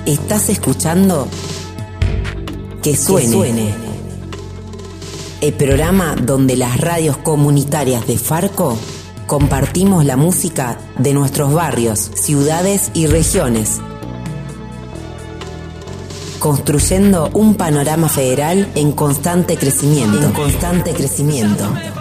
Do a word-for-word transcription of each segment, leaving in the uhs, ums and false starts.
Estás escuchando Que Suene. Que Suene, el programa donde las radios comunitarias de Farco compartimos la música de nuestros barrios, ciudades y regiones, construyendo un panorama federal en constante crecimiento. En constante crecimiento.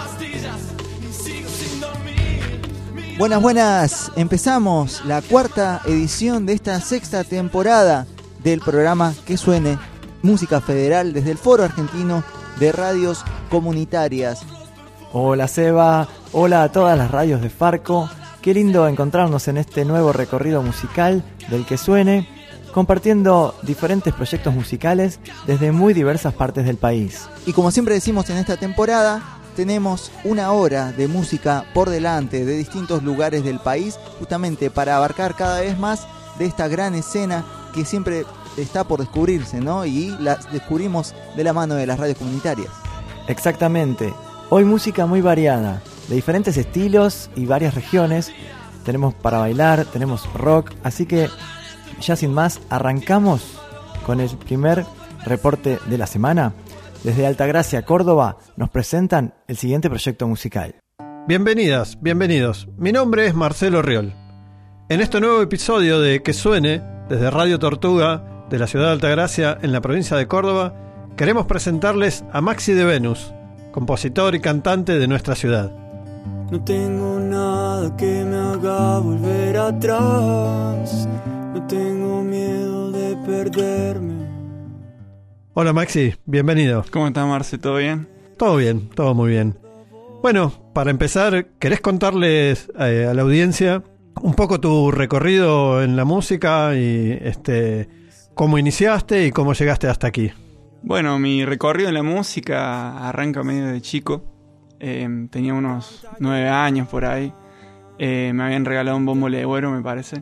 Buenas, buenas. Empezamos la cuarta edición de esta sexta temporada del programa Que Suene, música federal desde el Foro Argentino de Radios Comunitarias. Hola Seba, hola a todas las radios de Farco. Qué lindo encontrarnos en este nuevo recorrido musical del Que Suene, compartiendo diferentes proyectos musicales desde muy diversas partes del país. Y como siempre decimos en esta temporada, tenemos una hora de música por delante de distintos lugares del país, justamente para abarcar cada vez más de esta gran escena que siempre está por descubrirse, ¿no? Y la descubrimos de la mano de las radios comunitarias. Exactamente. Hoy música muy variada, de diferentes estilos y varias regiones. Tenemos para bailar, tenemos rock, así que ya sin más, arrancamos con el primer reporte de la semana. Desde Altagracia, Córdoba, nos presentan el siguiente proyecto musical. Bienvenidas, bienvenidos. Mi nombre es Marcelo Riol. En este nuevo episodio de Que Suene, desde Radio Tortuga, de la ciudad de Altagracia, en la provincia de Córdoba, queremos presentarles a Maxi de Venus, compositor y cantante de nuestra ciudad. No tengo nada que me haga volver atrás. No tengo miedo de perderme. Hola Maxi, bienvenido. ¿Cómo estás, Marce? ¿Todo bien? Todo bien, todo muy bien. Bueno, para empezar, ¿querés contarles eh, a la audiencia un poco tu recorrido en la música y este cómo iniciaste y cómo llegaste hasta aquí? Bueno, mi recorrido en la música arranca medio de chico. Eh, tenía unos nueve años por ahí. Eh, me habían regalado un bombo legüero, me parece.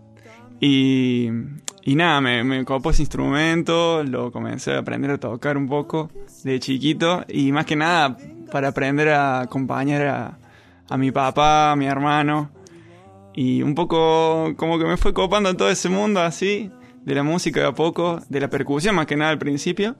Y, y nada, me, me copó ese instrumento, lo comencé a aprender a tocar un poco de chiquito. Y más que nada para aprender a acompañar a, a mi papá, a mi hermano. Y un poco como que me fue copando en todo ese mundo así, de la música de a poco, de la percusión más que nada al principio.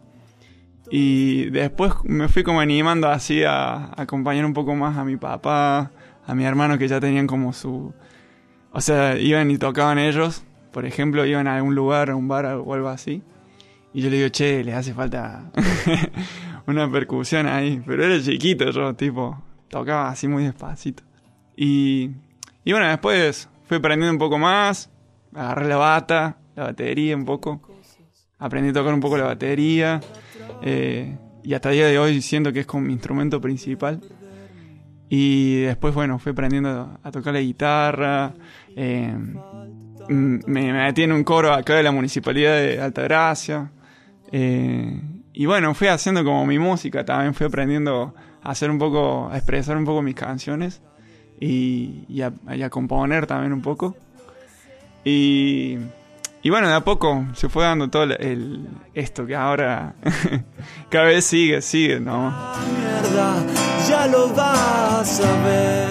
Y después me fui como animando así a, a acompañar un poco más a mi papá, a mi hermano, que ya tenían como su... O sea, iban y tocaban ellos, por ejemplo, iban a algún lugar, a un bar o algo así. Y yo le digo, che, les hace falta una percusión ahí. Pero era chiquito yo, tipo, tocaba así muy despacito. Y, y bueno, después fui aprendiendo un poco más, agarré la bata, la batería un poco. Aprendí a tocar un poco la batería. Eh, y hasta el día de hoy siento que es como mi instrumento principal. Y después, bueno, fui aprendiendo a, a tocar la guitarra. Eh, me, me metí en un coro acá de la Municipalidad de Altagracia. Eh, y bueno, fui haciendo como mi música. También fui aprendiendo a hacer un poco, a expresar un poco mis canciones. Y, y, a, y a componer también un poco. Y... Y bueno, de a poco se fue dando todo el, el esto que ahora cada vez sigue, sigue, ¿no? Mierda, ya lo vas a ver.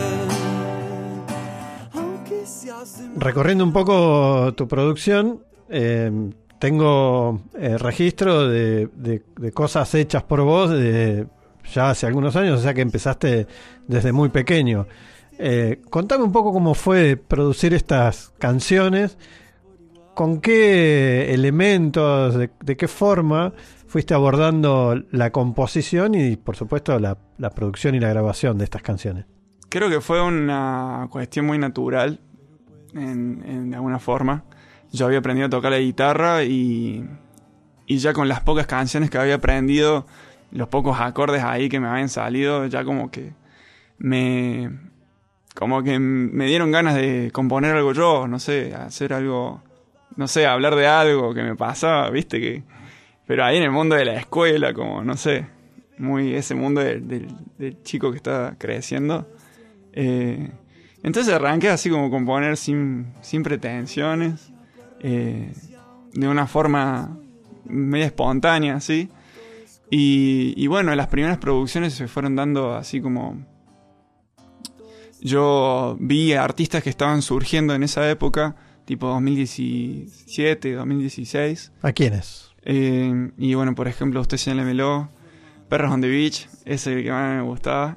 Recorriendo un poco tu producción, eh, tengo eh, registro de, de, de cosas hechas por vos de ya hace algunos años, o sea que empezaste desde muy pequeño. Eh, contame un poco cómo fue producir estas canciones. ¿Con qué elementos, de, de qué forma fuiste abordando la composición y, por supuesto, la, la producción y la grabación de estas canciones? Creo que fue una cuestión muy natural, en, en de alguna forma. Yo había aprendido a tocar la guitarra y, y ya con las pocas canciones que había aprendido, los pocos acordes ahí que me habían salido, ya como que me, como que me dieron ganas de componer algo yo, no sé, hacer algo... No sé, hablar de algo que me pasaba, viste, que pero ahí en el mundo de la escuela, como, no sé, muy ese mundo del, del, del chico que está creciendo. Eh, entonces arranqué así como componer sin, sin pretensiones, eh, de una forma media espontánea, así. Y, y bueno, las primeras producciones se fueron dando así como... Yo vi artistas que estaban surgiendo en esa época, tipo dos mil diecisiete, dos mil dieciséis. ¿A quiénes? Eh, y bueno, por ejemplo, Usted Señálemelo, Perros on the Beach, ese es el que más me gustaba.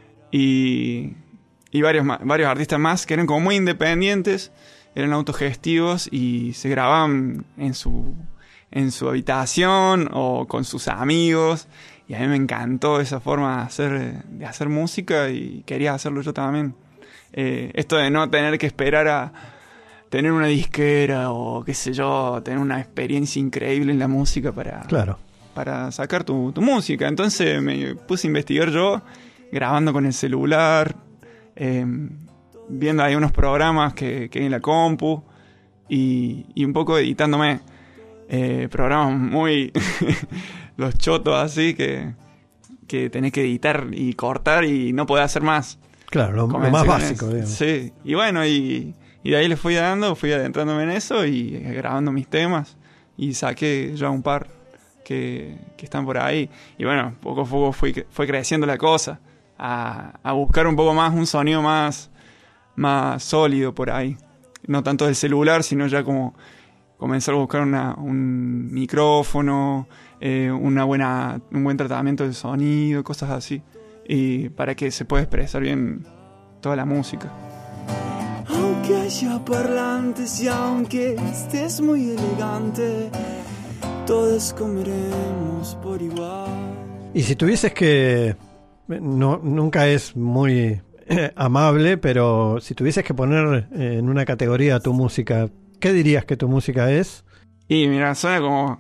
Y, y varios, ma- varios artistas más que eran como muy independientes, eran autogestivos y se grababan en su, en su habitación o con sus amigos. Y a mí me encantó esa forma de hacer, de hacer música y quería hacerlo yo también. Eh, esto de no tener que esperar a tener una disquera o qué sé yo, tener una experiencia increíble en la música para, Claro. para sacar tu, tu música. Entonces me puse a investigar yo, grabando con el celular, eh, viendo ahí unos programas que, que hay en la compu y, y un poco editándome. Eh, programas muy los chotos así que, que tenés que editar y cortar y no podés hacer más. Claro, lo, lo Comencé más con básico, eso. digamos. Sí, y bueno, y, y de ahí le fui dando, fui adentrándome en eso y grabando mis temas y saqué ya un par que, que están por ahí. Y bueno, poco a poco fui, fue creciendo la cosa a, a buscar un poco más, un sonido más, más sólido por ahí. No tanto del celular, sino ya como comenzar a buscar una, un micrófono, eh, una buena, un buen tratamiento del sonido, cosas así. Y para que se pueda expresar bien toda la música. Aunque haya parlantes y aunque estés muy elegante, todos comeremos por igual. Y si tuvieses que... No, nunca es muy eh, amable, pero si tuvieses que poner eh, en una categoría tu música, ¿qué dirías que tu música es? Y mira, suena como...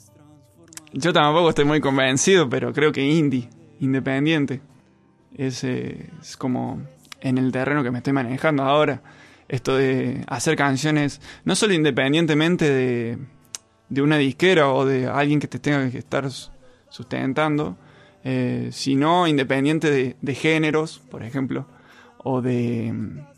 Yo tampoco estoy muy convencido, pero creo que indie, independiente. Es, eh, es como en el terreno que me estoy manejando ahora. Esto de hacer canciones, no solo independientemente de, de una disquera o de alguien que te tenga que estar sustentando, eh, sino independiente de, de géneros, por ejemplo, o de...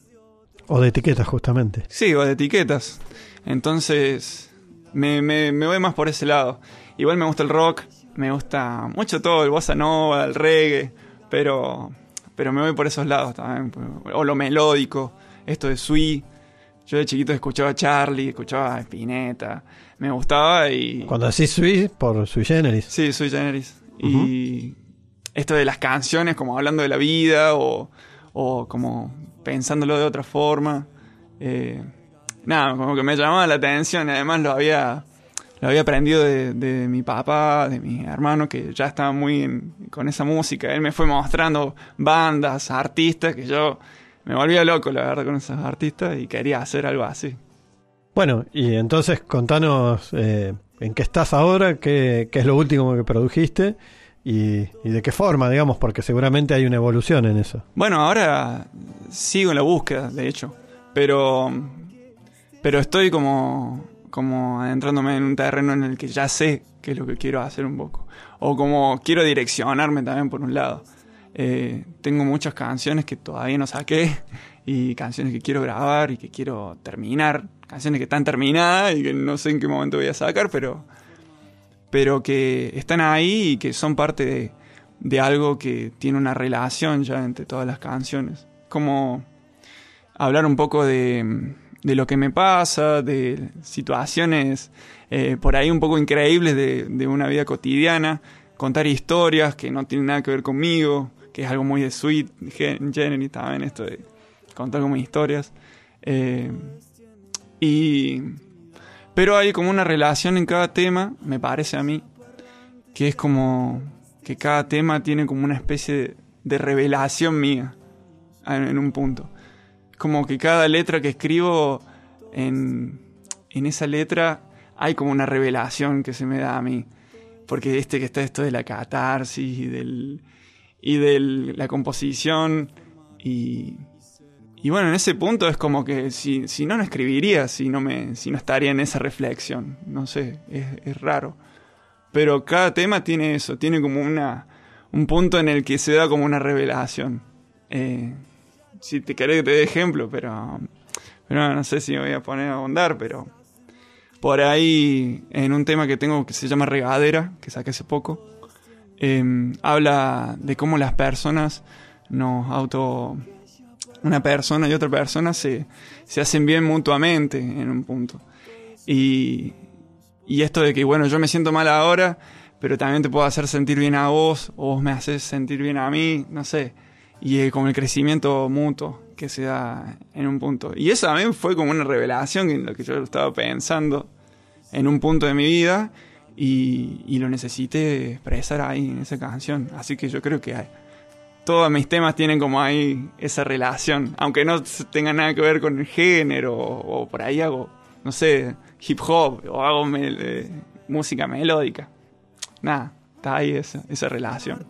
O de etiquetas, justamente. Sí, o de etiquetas. Entonces, me, me, me voy más por ese lado. Igual me gusta el rock, me gusta mucho todo, el bossa nova, el reggae, pero, pero me voy por esos lados también. O lo melódico, esto de sui. Yo de chiquito escuchaba a Charlie, escuchaba a Spinetta, me gustaba y... Cuando decís sui, por sui generis. Sí, sui generis. Uh-huh. Y esto de las canciones, como hablando de la vida o, o como pensándolo de otra forma. Eh, nada, como que me llamaba la atención. Además lo había, lo había aprendido de, de mi papá, de mi hermano, que ya estaba muy en, con esa música. Él me fue mostrando bandas, artistas, que yo me volvía loco, la verdad, con esos artistas y quería hacer algo así. Bueno, y entonces contanos eh, en qué estás ahora, qué, qué es lo último que produjiste y, y de qué forma, digamos, porque seguramente hay una evolución en eso. Bueno, ahora sigo en la búsqueda, de hecho, pero, pero estoy como, como adentrándome en un terreno en el que ya sé qué es lo que quiero hacer un poco, o como quiero direccionarme también por un lado. Eh, tengo muchas canciones que todavía no saqué y canciones que quiero grabar y que quiero terminar, canciones que están terminadas y que no sé en qué momento voy a sacar, pero, pero que están ahí y que son parte de, de algo que tiene una relación ya entre todas las canciones. Como hablar un poco de, de lo que me pasa, de situaciones eh, por ahí un poco increíbles de, de una vida cotidiana, contar historias que no tienen nada que ver conmigo, que es algo muy de Sweet Generis también, esto de contar como historias. Eh, y pero hay como una relación en cada tema, me parece a mí, que es como que cada tema tiene como una especie de, de revelación mía en, en un punto. Como que cada letra que escribo, en, en esa letra hay como una revelación que se me da a mí. Porque este que está esto de la catarsis y del y de la composición y, y bueno, en ese punto es como que si, si no, no escribiría, si no, me, si no estaría en esa reflexión. No sé, es, es raro. Pero cada tema tiene eso, tiene como una un punto en el que se da como una revelación. Eh, si te querés que te dé ejemplo, pero, pero no sé si me voy a poner a ahondar, pero... Por ahí, en un tema que tengo que se llama Regadera, que saqué hace poco, eh, habla de cómo las personas nos auto una persona y otra persona se, se hacen bien mutuamente en un punto. Y, y esto de que, bueno, yo me siento mal ahora, pero también te puedo hacer sentir bien a vos, o vos me haces sentir bien a mí, no sé. Y eh, con el crecimiento mutuo que se da en un punto. Y eso también fue como una revelación en lo que yo estaba pensando en un punto de mi vida, y, y lo necesité expresar ahí en esa canción. Así que yo creo que hay, todos mis temas tienen como ahí esa relación, aunque no tenga nada que ver con el género, o, o por ahí hago, no sé, hip hop, o hago mel, eh, música melódica. Nada, está ahí esa, esa relación.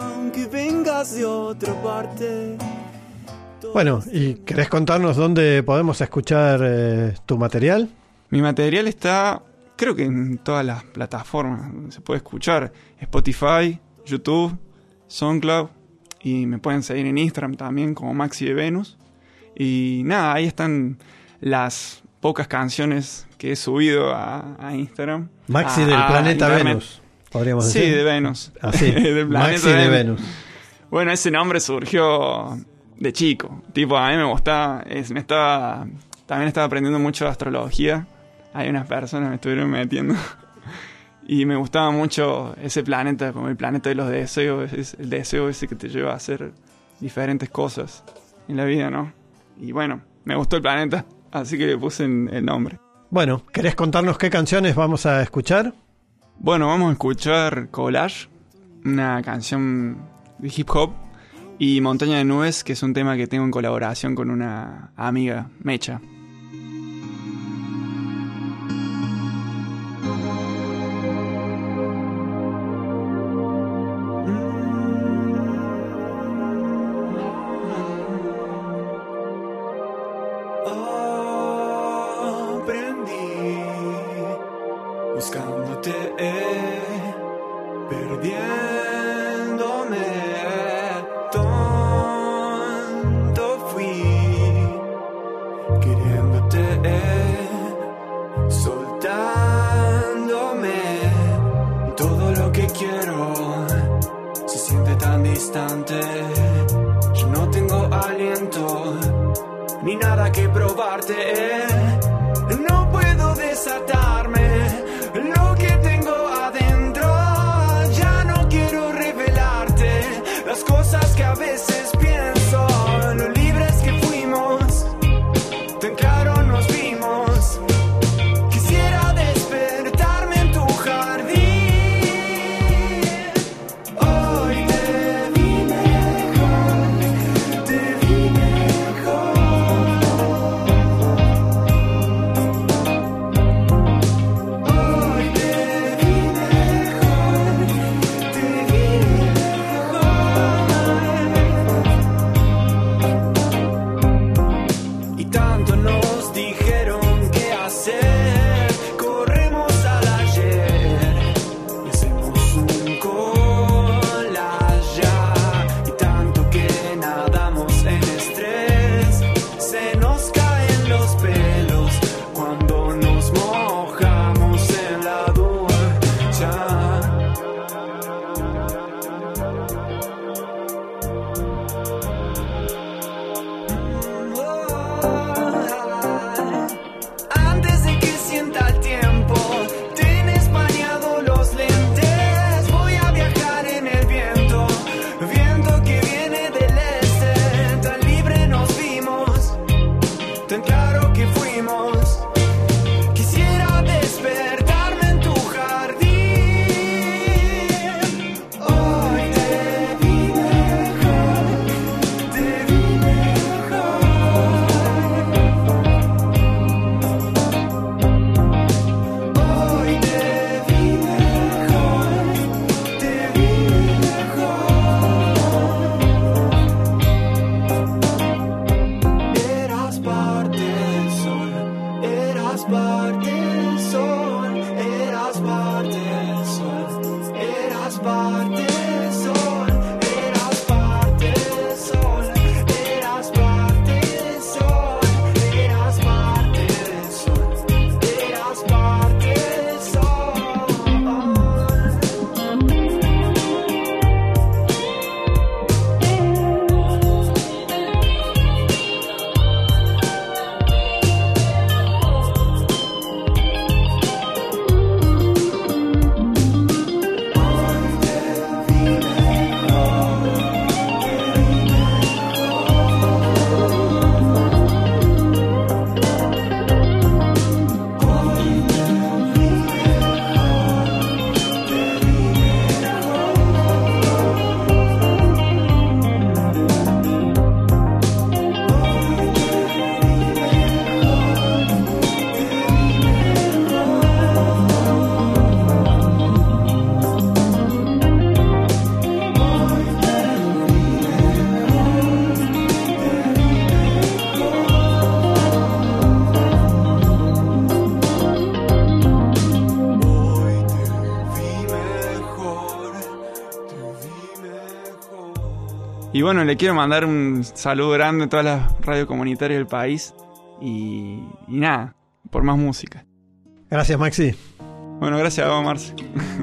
Bueno, ¿y querés contarnos dónde podemos escuchar eh, tu material? Mi material está, creo que en todas las plataformas donde se puede escuchar. Spotify, YouTube, SoundCloud. Y me pueden seguir en Instagram también como Maxi de Venus. Y nada, ahí están las pocas canciones que he subido a, a Instagram. Maxi a, del a planeta Internet. Venus, podríamos Sí, decir. de Venus. Ah, sí. Del planeta Maxi de Venus. Bueno, ese nombre surgió de chico. Tipo, a mí me gustaba, es, me estaba, también estaba aprendiendo mucho de astrología. Hay unas personas me estuvieron metiendo. Y me gustaba mucho ese planeta, como el planeta de los deseos, es el deseo ese que te lleva a hacer diferentes cosas en la vida, ¿no? Y bueno, me gustó el planeta, así que le puse el nombre. Bueno, ¿querés contarnos qué canciones vamos a escuchar? Bueno, vamos a escuchar Collage, una canción de hip hop, y Montaña de Nubes, que es un tema que tengo en colaboración con una amiga, Mecha. Buscándote, perdiéndome, tonto fui, queriéndote, soltándome, todo lo que quiero se siente tan distante, yo no tengo aliento, ni nada que probarte, no puedo desatarme. Lo que tengo adentro, ya no quiero revelarte las cosas que a veces pienso, lo libres que fuimos, tan claro nos vimos. Quisiera despertarme en tu jardín. Hoy te vi mejor, te vi mejor. Y bueno, le quiero mandar un saludo grande a todas las radios comunitarias del país. Y, y nada, por más música. Gracias, Maxi. Bueno, gracias a vos, Marce.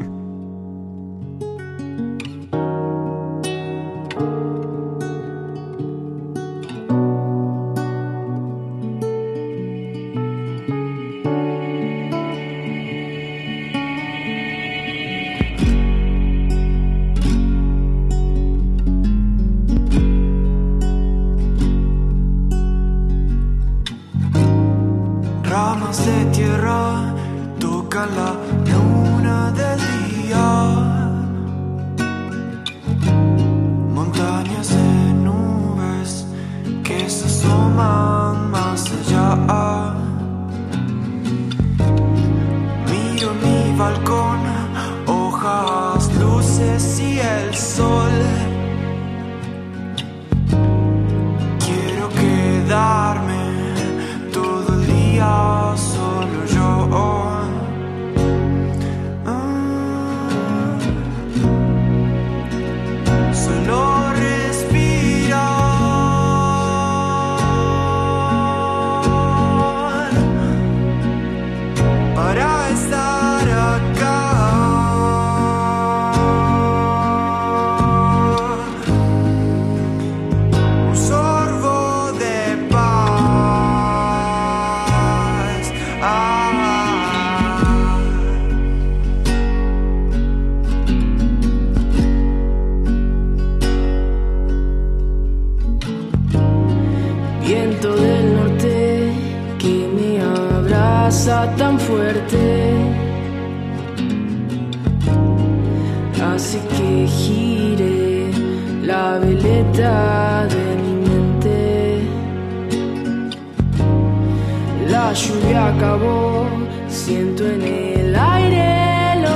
Ramas de tierra tocan la luna del día, montañas de nubes que se asoman más allá. Miro mi balcón, hojas, luces y el sol. Quiero quedarme todo el día solo yo. Ah, solo respirar para estar acá. Un sorbo de paz. Viento del norte que me abraza tan fuerte, hace que gire la veleta de mi mente. La lluvia acabó, siento en el aire el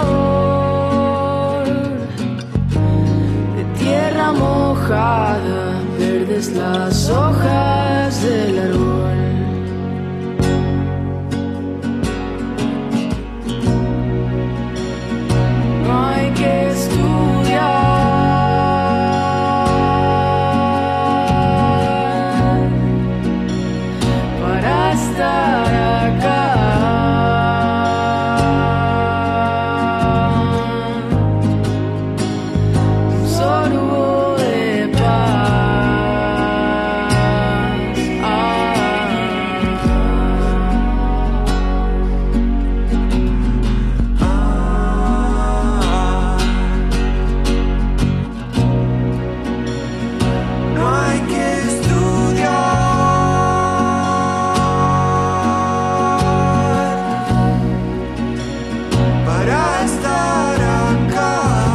olor de tierra mojada, verdes las hojas del árbol. No hay que estudiar para estar acá. Un sorbo de paz. Ah. No hay que estudiar para estar acá.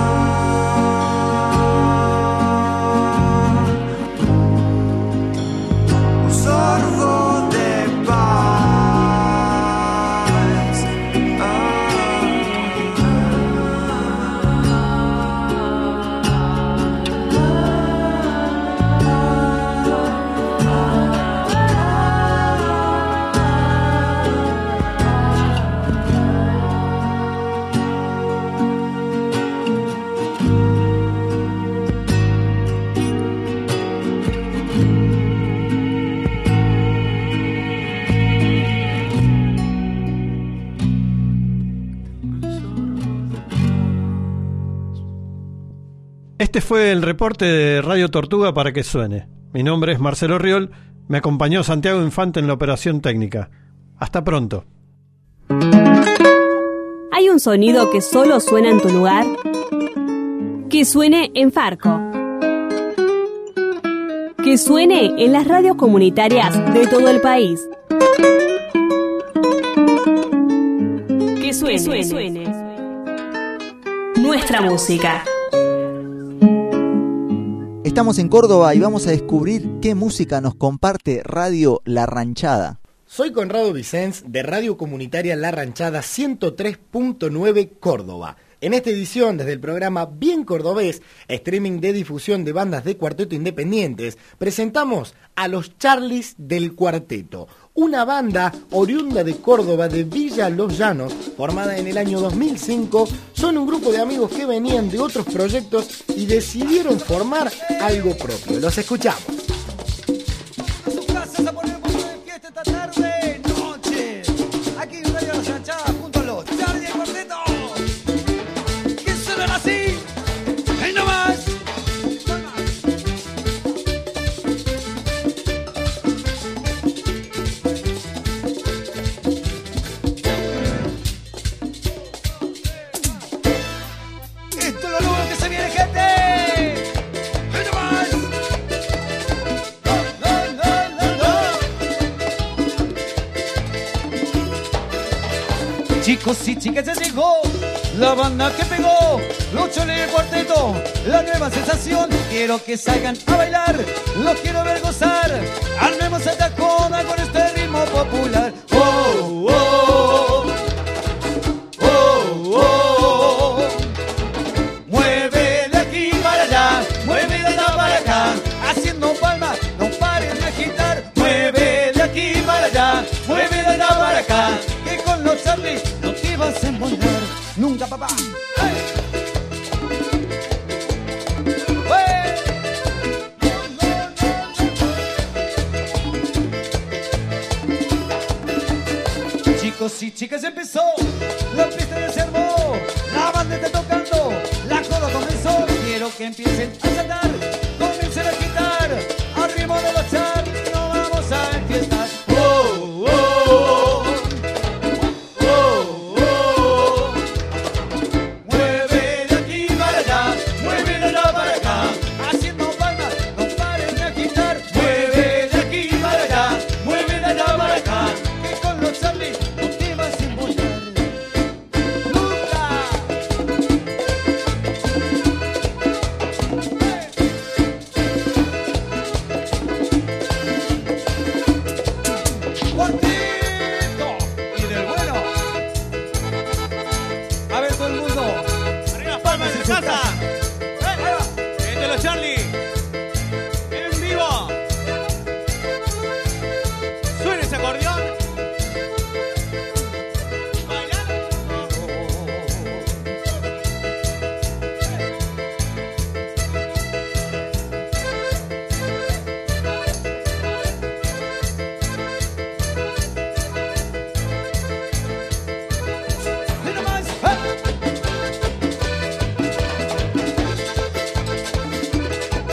Un sorbo de paz. Este fue el reporte de Radio Tortuga para que suene. Mi nombre es Marcelo Riol, me acompañó Santiago Infante en la operación técnica. Hasta pronto. ¿Hay un sonido que solo suena en tu lugar? Que suene en Farco. Que suene en las radios comunitarias de todo el país. Que suene, que suene. suene. Nuestra música. Estamos en Córdoba y vamos a descubrir qué música nos comparte Radio La Ranchada. Soy Conrado Vicens de Radio Comunitaria La Ranchada ciento tres punto nueve Córdoba. En esta edición, desde el programa Bien Cordobés, streaming de difusión de bandas de cuarteto independientes, presentamos a los Charlies del Cuarteto, una banda oriunda de Córdoba, de Villa Los Llanos, formada en el año dos mil cinco. Son un grupo de amigos que venían de otros proyectos y decidieron formar algo propio. Los escuchamos. Vas a poner un poco de fiesta esta tarde, noche. Aquí en Radio La Ranchada junto a los Charlie y Cuarteto. Que suenan así. ¡Ahí nomás! Esto es lo nuevo que se viene, gente. ¡Ahí nomás! Chicos y chicas, ya llegó la banda que pegó, los Charlie y el Cuarteto, la nueva sensación. Quiero que salgan a bailar, los quiero ver gozar. Armemos esta joda con este ritmo popular. Oh, oh, oh, oh. Mueve de aquí para allá, mueve de allá para acá, haciendo palmas, no pares de agitar. Mueve de aquí para allá, mueve de allá para acá, que con los Charlie no te vas a embolar nunca, papá. ¡Hey! ¡Hey! Chicos y chicas, empezó, la pista ya se armó, la banda está tocando, la joda comenzó. Quiero que empiecen a saltar, comiencen a quitar, al ritmo de los Charlie nos vamos a enfiestar. Oh, oh, oh, oh. Mueve de aquí para allá, mueve de allá para acá, haciendo palmas, no pares de agitar. Mueve de aquí para allá, mueve de allá para acá, que con los Charlie no te vas a embollar nunca. Cuarteto y del bueno. A ver todo el mundo. Arriba palmas en casa. Ahí va. Este los Charlie. En vivo. Suena ese acordeón. Bailar. Mira más. ¡Ah!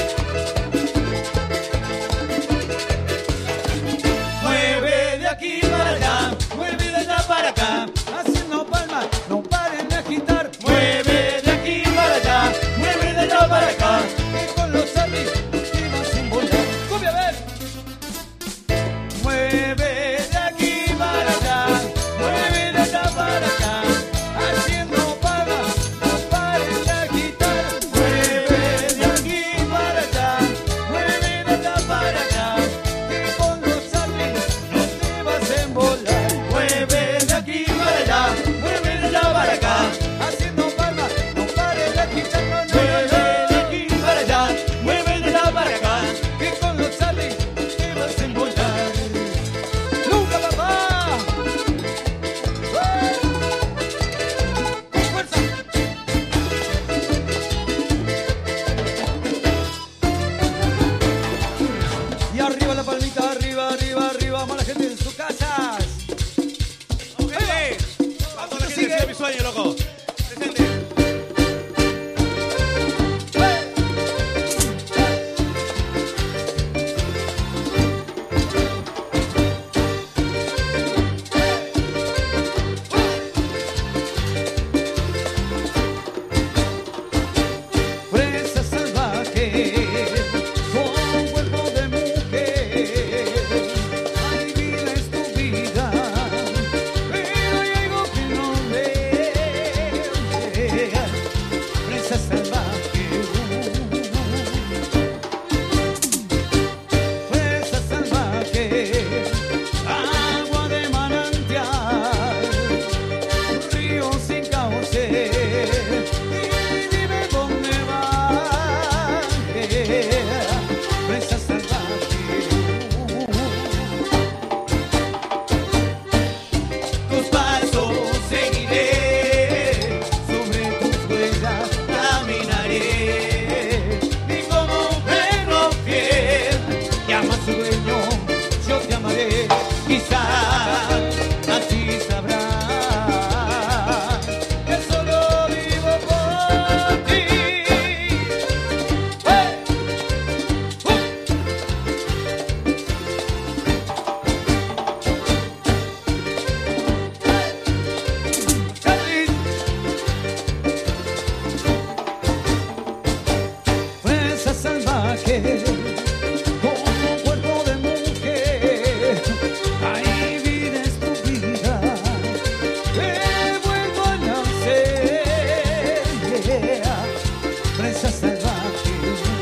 presa salvaje, con un cuerpo de mujer, ahí vives tu vida, te vuelvo a nacer, yeah, presa salvaje.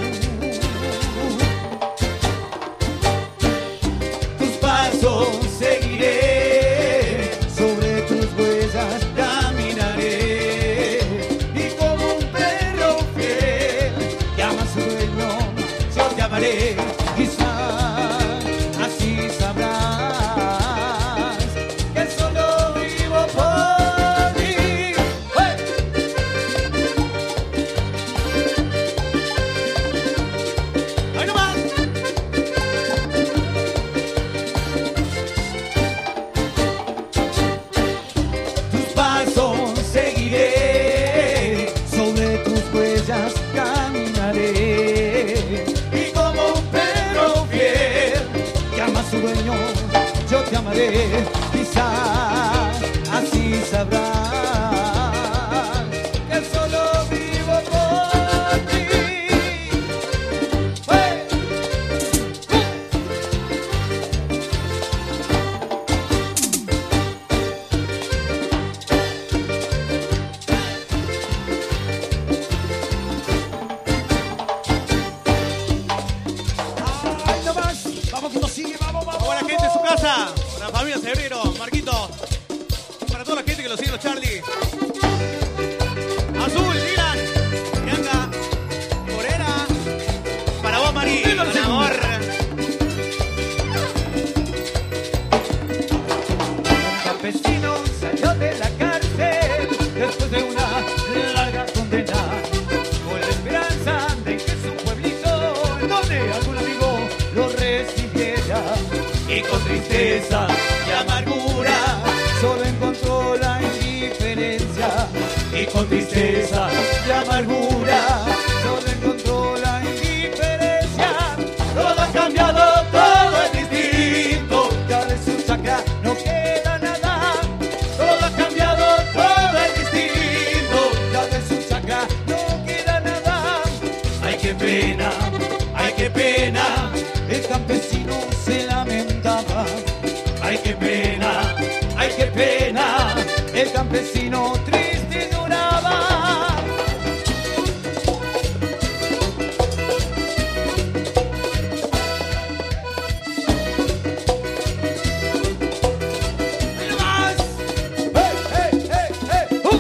Tus pasos seguiré, sobre tus huellas caminaré, y como un perro fiel que ama a su dueño, yo te amaré. Quizás así sabrás que solo vivo por ti. ¡Hey! ¡Ahí nomás! Tus pasos seguiré, sobre tus huellas caminaré, y como un perro fiel que ama a su dueño, yo te amaré. Quizás así sabrás que solo vivo por ti. ¡Hey! ¡Ay, no más! ¡Vamos que nos sigue! ¡Vamos, vamos! Para la gente en su casa, para la familia Cebrero, Marquito, para toda la gente que lo sigue, los Charlie. Azul, Dylan, Bianca, Morena, para vos, Mari, con amor. Un campesino salió de la cárcel después de una larga condena, con la esperanza de que su pueblito, donde algún amigo lo recibiera, y con tristeza y amargura solo encontró la indiferencia, y con tristeza y amargura solo encontró la indiferencia. Todo ha cambiado, todo es distinto, ya de su chacra no queda nada. Todo ha cambiado, todo es distinto, ya de su chacra no queda nada. Ay, qué pena, ay, qué pena, el campesino se lamentaba. Ay, qué pena, ay, qué pena, el campesino triste lloraba. ¡Ahí nomás! ¡Hey, hey, hey, hey! ¡Uh!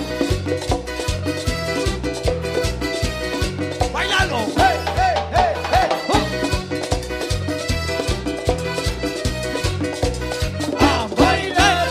¡Bailalo! ¡Hey, hey, hey, hey! ¡Uh! ¡A bailar!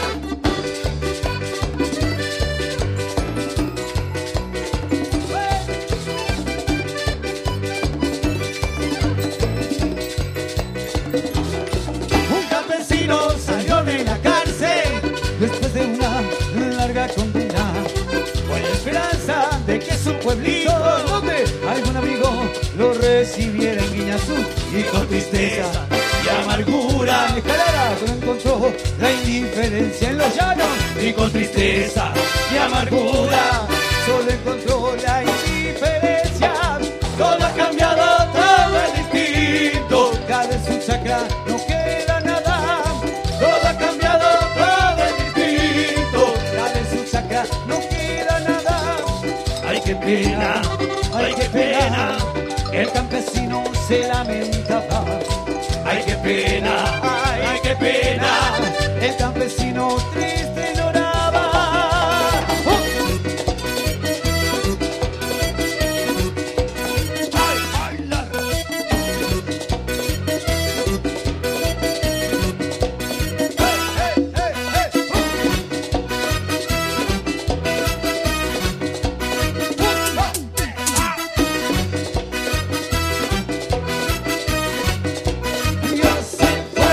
Un campesino salió de la cárcel después de una larga condena, con la esperanza de que su pueblito, donde algún amigo lo recibiera en Guiñazú, y con tristeza y amargura en Escalada solo encontró la indiferencia en los llanos, y con tristeza y amargura solo encontró la indiferencia. Todo ha cambiado, todo es distinto, ya de su chacra no queda nada. Todo ha cambiado, todo es distinto, ya de su chacra no queda nada. Ay, qué pena, ay, qué pena, el campesino se lamentaba. Ay, qué pena, ay, ay, qué pena, el campesino triste lloraba. ¡Uh! ¡Ay, bailar! ¡Hey, hey, hey, hey! ¡Uh! ¡Uh! ¡Ah! Dios se fue.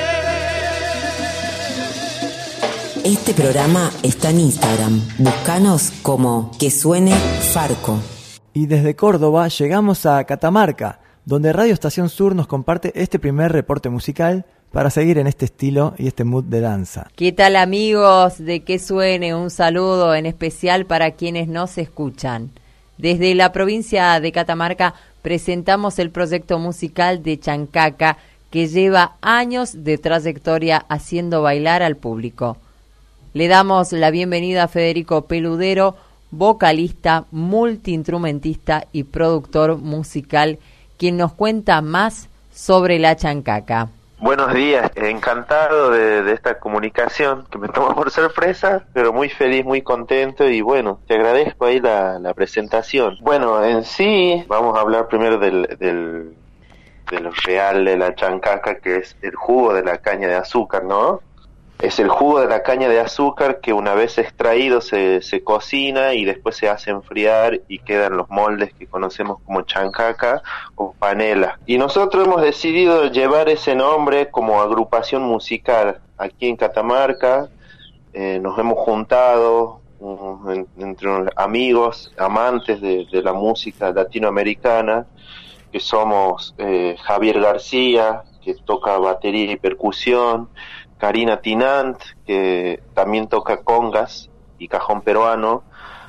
Este programa está en Instagram. Búscanos como Que Suene Farco. Y desde Córdoba llegamos a Catamarca, donde Radio Estación Sur nos comparte este primer reporte musical para seguir en este estilo y este mood de danza. ¿Qué tal, amigos de Que Suene? Un saludo en especial para quienes nos escuchan. Desde la provincia de Catamarca presentamos el proyecto musical de Chancaca, que lleva años de trayectoria haciendo bailar al público. Le damos la bienvenida a Federico Peludero, vocalista, multiinstrumentista y productor musical, quien nos cuenta más sobre la chancaca. Buenos días, encantado de, de esta comunicación que me toma por sorpresa, pero muy feliz, muy contento y bueno, te agradezco ahí la, la presentación. Bueno, en sí, vamos a hablar primero del, del, de lo real de la chancaca, que es el jugo de la caña de azúcar, ¿no? Es el jugo de la caña de azúcar que una vez extraído se, se cocina y después se hace enfriar y quedan los moldes que conocemos como chancaca o panela. Y nosotros hemos decidido llevar ese nombre como agrupación musical. Aquí en Catamarca eh, nos hemos juntado um, en, entre amigos, amantes de, de la música latinoamericana, que somos eh, Javier García, que toca batería y percusión, Karina Tinant, que también toca congas y cajón peruano.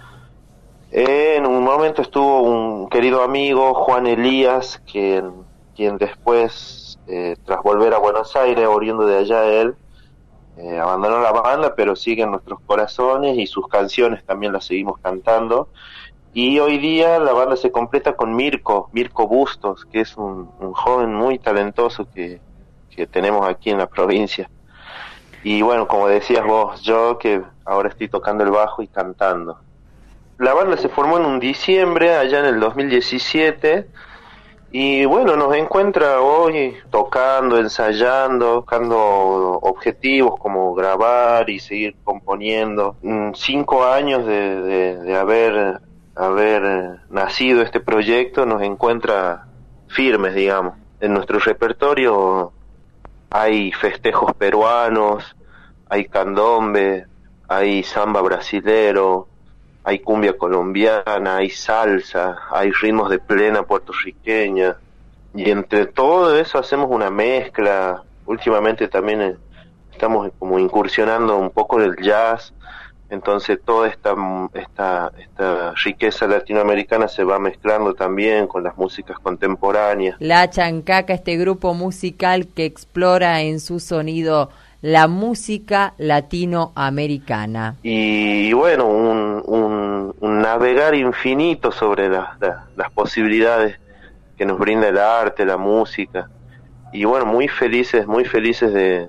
En un momento estuvo un querido amigo, Juan Elías, quien, quien después, eh, tras volver a Buenos Aires, oriundo de allá él, eh, abandonó la banda, pero sigue en nuestros corazones y sus canciones también las seguimos cantando. Y hoy día la banda se completa con Mirko, Mirko Bustos, que es un, un joven muy talentoso que, que tenemos aquí en la provincia. Y bueno, como decías vos, yo que ahora estoy tocando el bajo y cantando. La banda se formó en un diciembre, allá en el dos mil diecisiete, y bueno, nos encuentra hoy tocando, ensayando, buscando objetivos como grabar y seguir componiendo. Cinco años de, de, de haber, haber nacido este proyecto nos encuentra firmes, digamos. En nuestro repertorio hay festejos peruanos, hay candombe, hay samba brasilero, hay cumbia colombiana, hay salsa, hay ritmos de plena puertorriqueña, y entre todo eso hacemos una mezcla. Últimamente también eh, estamos como incursionando un poco en el jazz, entonces toda esta, esta, esta riqueza latinoamericana se va mezclando también con las músicas contemporáneas. La Chancaca, este grupo musical que explora en su sonido la música latinoamericana. Y, y bueno, un, un, un navegar infinito sobre la, la, las posibilidades que nos brinda el arte, la música. Y bueno, muy felices, muy felices de...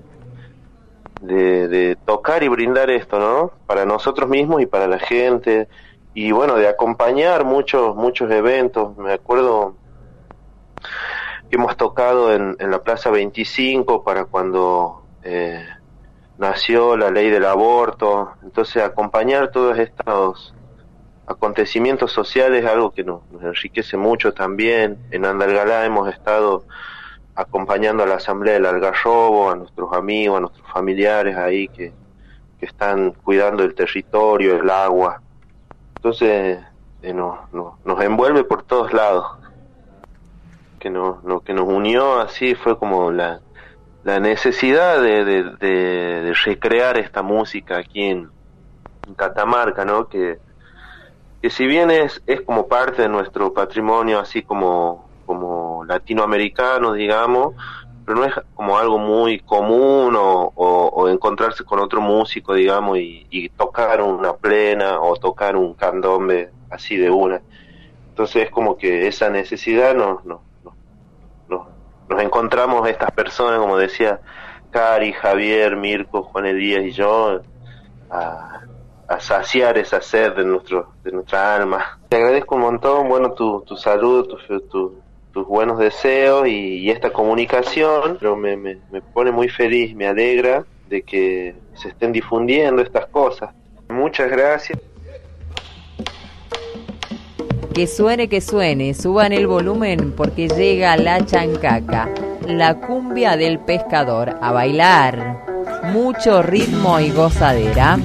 De, de tocar y brindar esto, ¿no? Para nosotros mismos y para la gente, y bueno, de acompañar muchos muchos eventos. Me acuerdo que hemos tocado en, en la Plaza veinticinco para cuando eh, nació la ley del aborto. Entonces acompañar todos estos acontecimientos sociales es algo que nos, nos enriquece mucho también. En Andalgalá hemos estado acompañando a la Asamblea del Algarrobo, a nuestros amigos, a nuestros familiares ahí que, que están cuidando el territorio, el agua. Entonces eh, nos, nos, nos envuelve por todos lados. Que nos, lo que nos unió así fue como la, la necesidad de, de, de, de recrear esta música aquí en, en Catamarca, ¿no? Que, que si bien es, es como parte de nuestro patrimonio, así como como latinoamericanos, digamos, pero no es como algo muy común o, o, o encontrarse con otro músico, digamos, y, y tocar una plena o tocar un candombe así de una. Entonces es como que esa necesidad nos, nos, nos, nos, nos encontramos estas personas, como decía Cari, Javier, Mirko, Juan Elías y yo, a, a saciar esa sed de nuestro de nuestra alma. Te agradezco un montón, bueno, tu, tu salud, tu, tu tus buenos deseos y, y esta comunicación, pero me, me, me pone muy feliz, me alegra de que se estén difundiendo estas cosas. Muchas gracias. Que suene, que suene, suban el volumen porque llega la chancaca, la cumbia del pescador, a bailar, mucho ritmo y gozadera.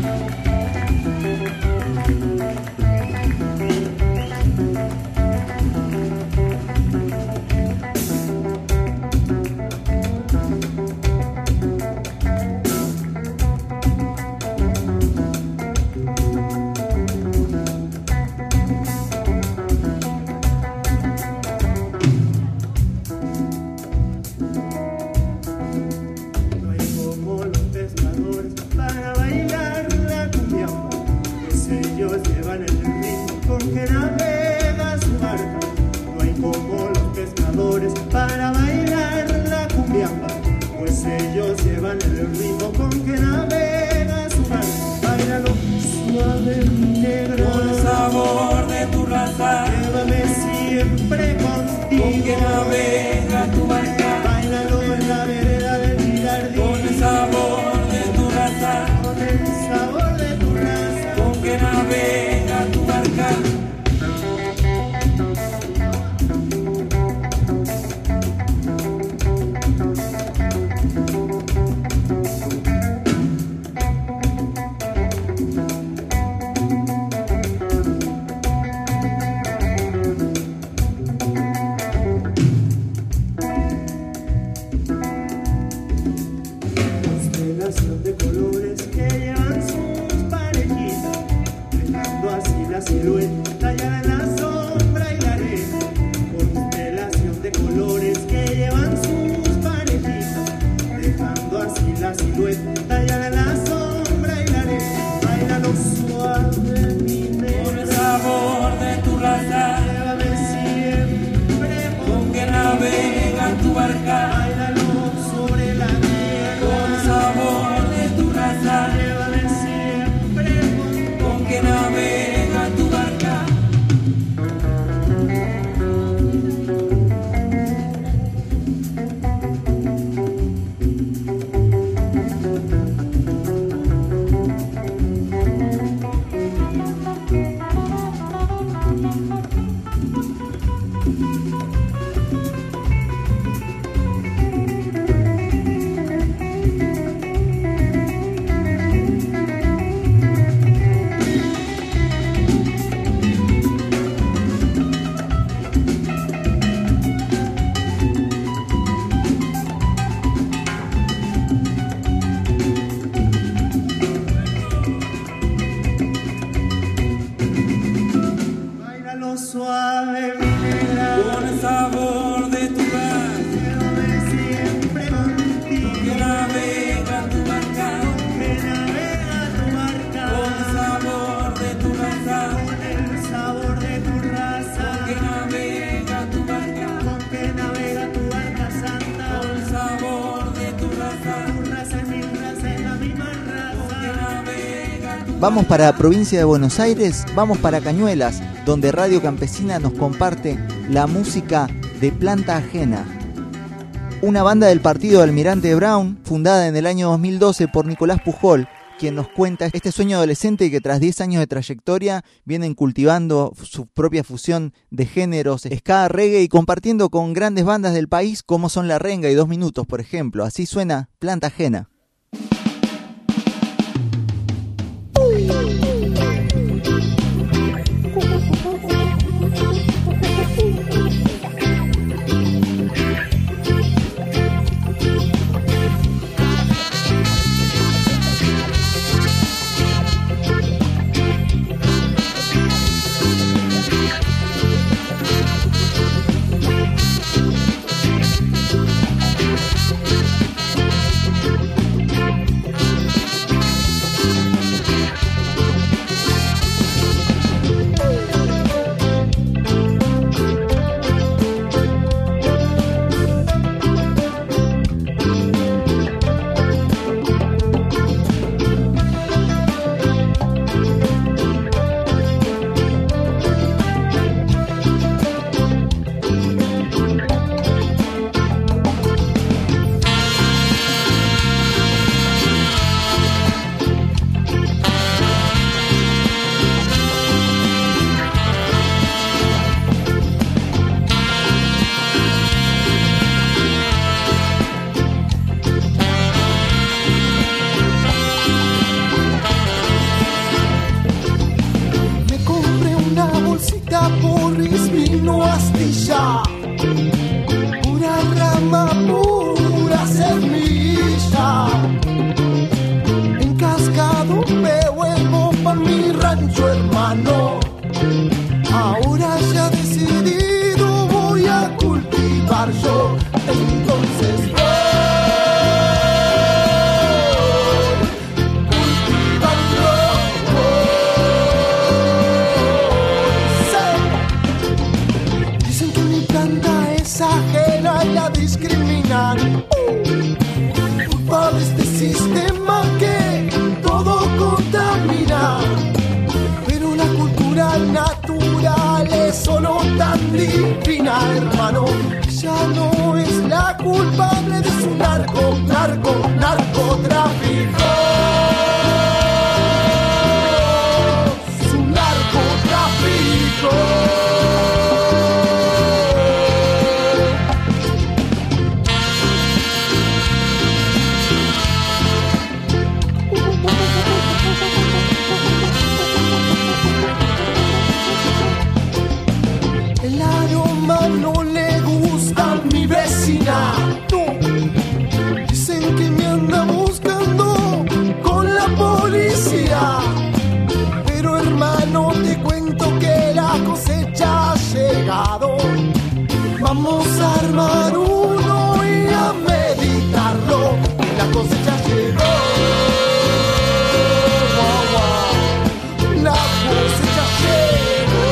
colores para bailar la cumbiamba, pues ellos llevan el ritmo con que navega su mar. Báilalo suave, mi negro, con el sabor de tu raza. Llévame siempre contigo, con que navega tu barca. Báilalo en la vereda del jardín, con el sabor de tu raza. Con el sabor de tu raza, con que navega tu barca. de colores que llevan sus parejitas, dejando así la silueta tallada en la sombra y la arena. Constelación de colores que llevan sus parejitas, dejando así la silueta tallada en la sombra y la arena. Báilalo suave, mi negra, con el sabor de tu raza. Llévame siempre con que navega tu barca. Báilalo sobre la tierra, con el sabor de tu raza. Llévame siempre con que navega tu barca. suave, mi negra, con el sabor de tu barca. Llévame siempre contigo, que navega tu barca, que navega tu barca, con el sabor de tu raza, con el sabor de tu raza, que navega tu barca, con que navega tu barca santa, con el sabor de tu raza, tu raza es mi raza, es la misma raza, que navega tu Vamos para la provincia de Buenos Aires, vamos para Cañuelas, donde Radio Campesina nos comparte la música de Planta Ajena. Una banda del partido Almirante Brown, fundada en el año dos mil doce por Nicolás Pujol, quien nos cuenta este sueño adolescente que tras diez años de trayectoria vienen cultivando su propia fusión de géneros, ska, reggae y compartiendo con grandes bandas del país como son La Renga y Dos Minutos, por ejemplo. Así suena Planta Ajena. condena y la discriminan. Uh, culpa de este sistema que todo contamina. Pero la cultura natural es solo tan divina, hermano. Ya no es la culpable de su narco, narco, narcotráfico. Su narcotráfico. El aroma no le gusta a mi vecina. No. Dicen que me anda buscando con la policía. Pero hermano, te cuento que la cosecha ha llegado. Vamos a armar uno y a meditarlo. Que la cosecha llegó. La cosecha llegó.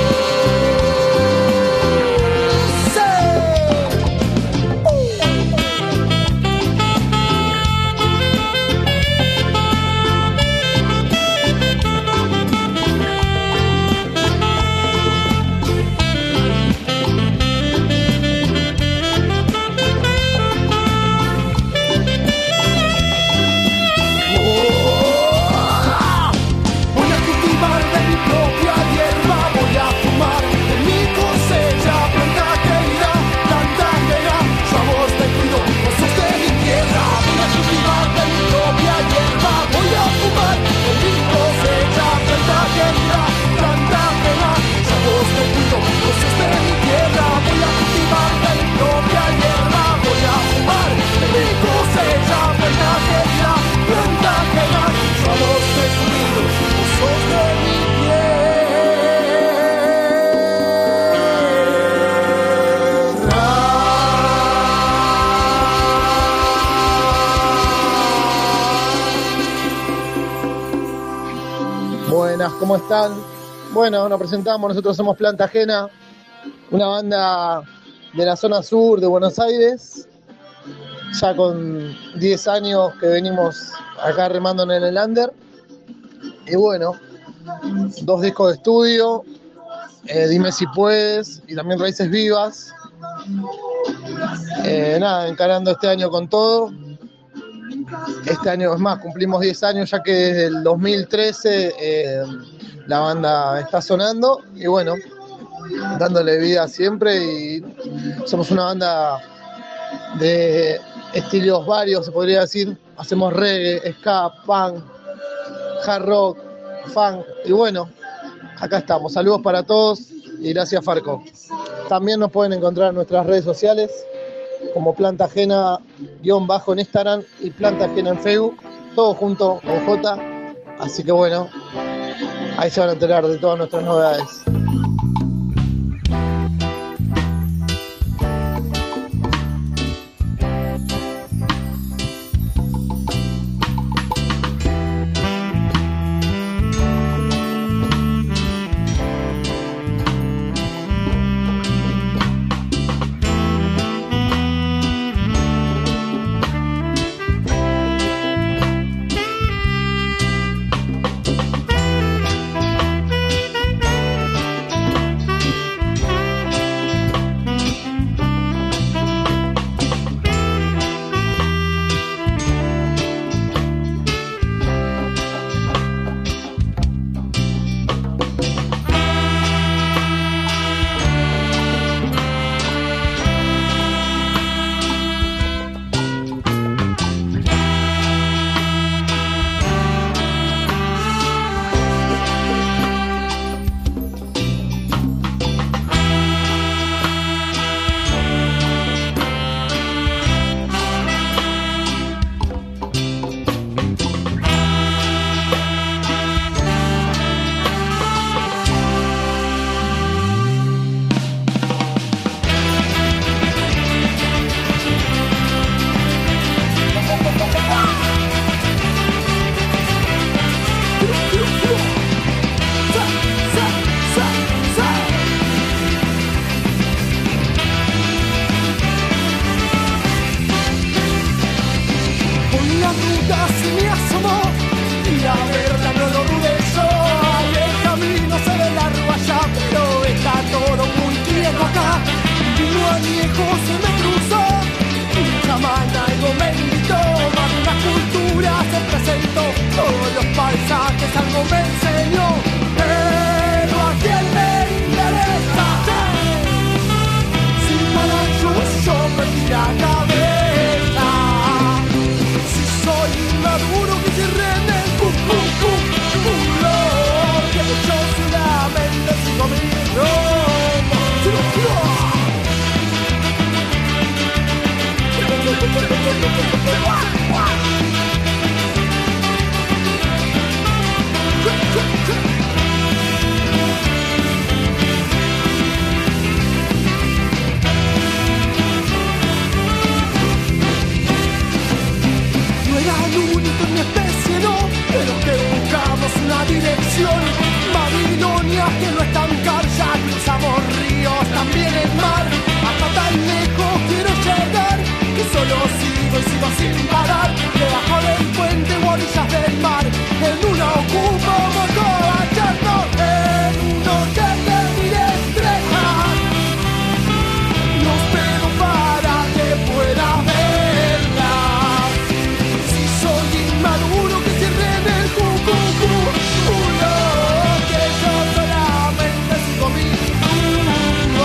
¿Cómo están? Bueno, nos presentamos, nosotros somos Planta Ajena, una banda de la zona sur de Buenos Aires, ya con diez años que venimos acá remando en el under, y bueno, dos discos de estudio, eh, Dime Si Puedes, y también Raíces Vivas, eh, nada, encarando este año con todo. Este año, es más, cumplimos diez años, ya que desde el dos mil trece eh, la banda está sonando y bueno, dándole vida siempre, y somos una banda de estilos varios, se podría decir. Hacemos reggae, ska, punk, hard rock, funk, y bueno, acá estamos. Saludos para todos y gracias, Farco. También nos pueden encontrar en nuestras redes sociales como Planta Ajena guión bajo en Instagram y Planta Ajena en Facebook, todo junto con J. Así que bueno, ahí se van a enterar de todas nuestras novedades. antes algo me enseñó, pero a quién le interesa. Si para ellos yo perdí la cabeza, si soy inmaduro que cierre en el cu, cu, cu, culo, que yo solamente sigo mi rumbo. No era el único en mi especie, no, pero que buscamos una dirección. Babilonia que no es tan cara, ya cruzamos ríos, también el mar. Hasta tan lejos quiero llegar, que solo sigo y sigo sin parar. Debajo del puente o orillas del mar, en una ocupo motor achando, en uno que te mire estrellas. No espero para que pueda verlas. Si soy inmaduro que cierre en el cu, cu, cu, culo, que yo solamente sigo mi rumbo.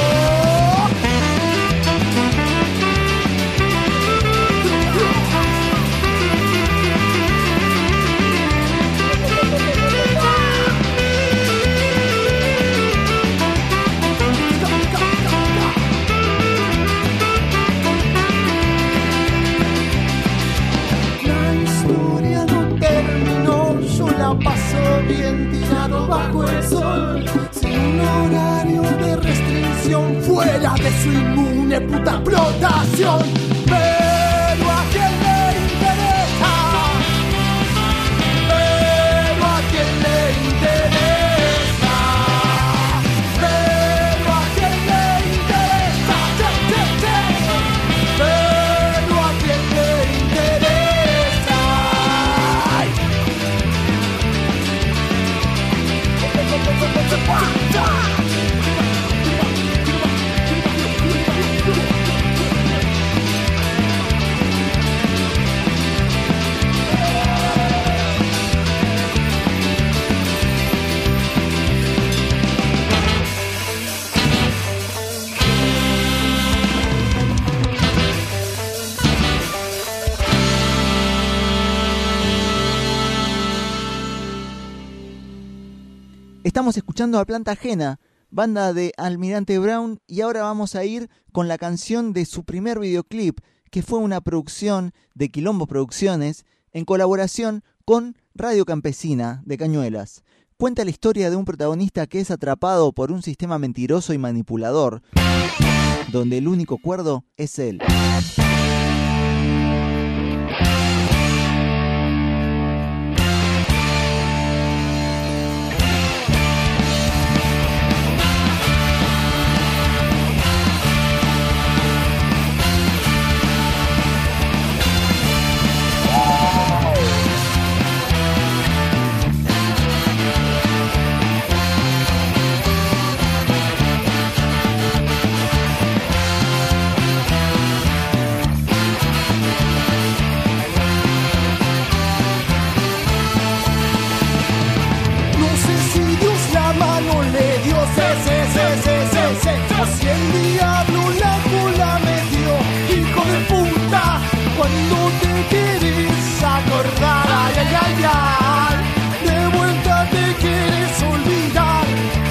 La historia no terminó, yo la paso bien tirado bajo el sol, sin un horario de restricción, fuera de su inmune puta explotación. Pero a quién le interesa, pero a quién le interesa, pero a quién le interesa, che, che, che. Pero a quién le interesa. Ay. Estamos escuchando a Planta Ajena, banda de Almirante Brown, y ahora vamos a ir con la canción de su primer videoclip, que fue una producción de Quilombo Producciones en colaboración con Radio Campesina de Cañuelas. Cuenta la historia de un protagonista que es atrapado por un sistema mentiroso y manipulador, donde el único cuerdo es él. O si el diablo la cola me dio, hijo de puta, cuando te quieres acordar, ay, ay, ay, ay, de vuelta te quieres olvidar.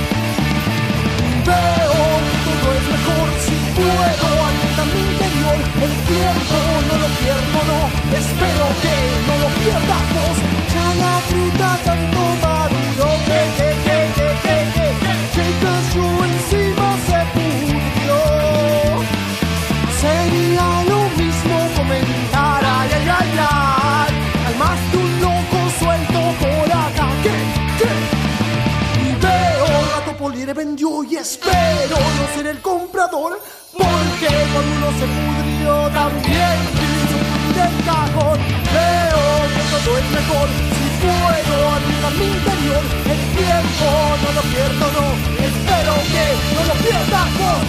Veo que todo es mejor si puedo alimentar mi interior, el tiempo no lo pierdo, no, espero que no lo pierdas vos, ya la fruta tanto maduro que, que, que, que, que, que, que cayó encima se pudrió. Sería lo mismo comentar, ay, ay, ay, ay, hay más de un loco suelto por acá, que, que, y veo gato Poliere vendió y espero no ser el comprador, porque cuando uno se pudrió también quiso pudrir el cajón. Veo que todo es mejor si puedo arreglar mi interior, el tiempo no lo pierdo, no, espero que no lo pierdas vos.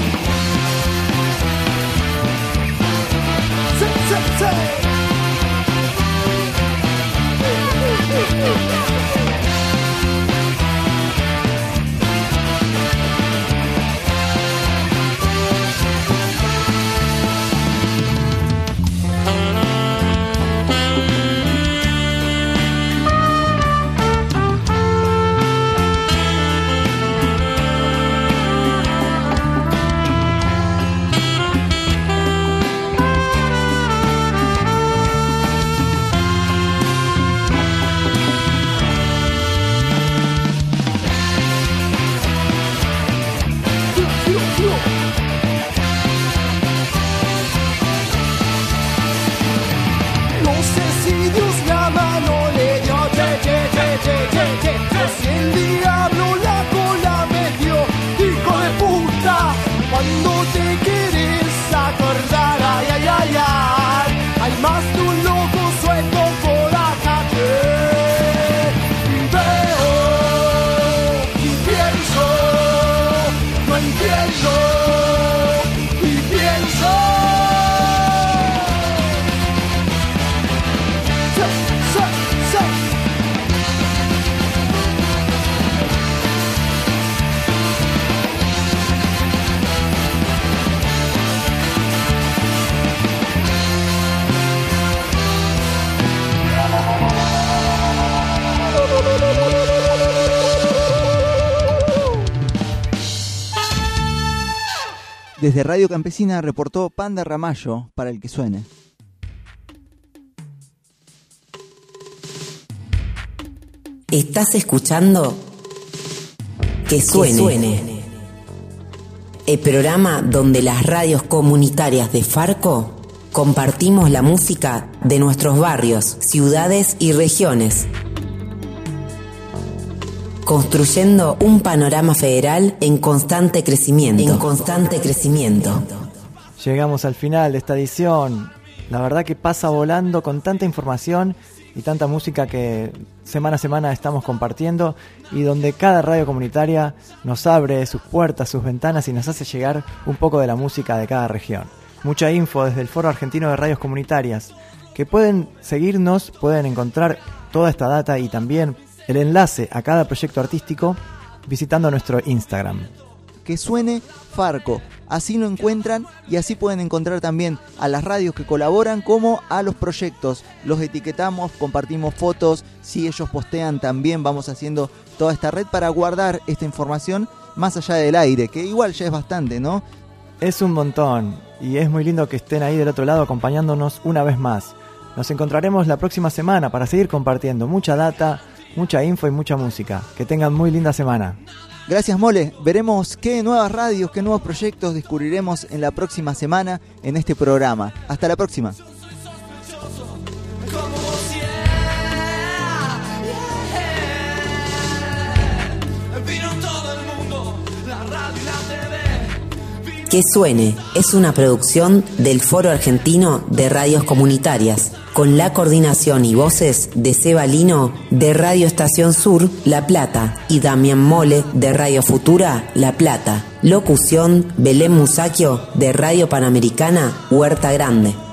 Sí, sí, sí. Desde Radio Campesina reportó Panda Ramallo para el que suene. Estás escuchando Que Suene. Que Suene. El programa donde las radios comunitarias de Farco compartimos la música de nuestros barrios, ciudades y regiones, construyendo un panorama federal en constante crecimiento. En constante crecimiento. Llegamos al final de esta edición. La verdad que pasa volando con tanta información y tanta música que semana a semana estamos compartiendo y donde cada radio comunitaria nos abre sus puertas, sus ventanas y nos hace llegar un poco de la música de cada región. Mucha info desde el Foro Argentino de Radios Comunitarias, que pueden seguirnos, pueden encontrar toda esta data y también el enlace a cada proyecto artístico visitando nuestro Instagram. Que Suene Farco, así lo encuentran y así pueden encontrar también a las radios que colaboran como a los proyectos. Los etiquetamos, compartimos fotos, si ellos postean también vamos haciendo toda esta red para guardar esta información más allá del aire, que igual ya es bastante, ¿no? Es un montón y es muy lindo que estén ahí del otro lado acompañándonos una vez más. Nos encontraremos la próxima semana para seguir compartiendo mucha data, mucha info y mucha música. Que tengan muy linda semana. Gracias, Mole. Veremos qué nuevas radios, qué nuevos proyectos descubriremos en la próxima semana en este programa. Hasta la próxima. Que Suene es una producción del Foro Argentino de Radios Comunitarias, con la coordinación y voces de Seba Lino de Radio Estación Sur, La Plata, y Damián Mole de Radio Futura, La Plata. Locución, Belén Musacchio de Radio Panamericana, Huerta Grande.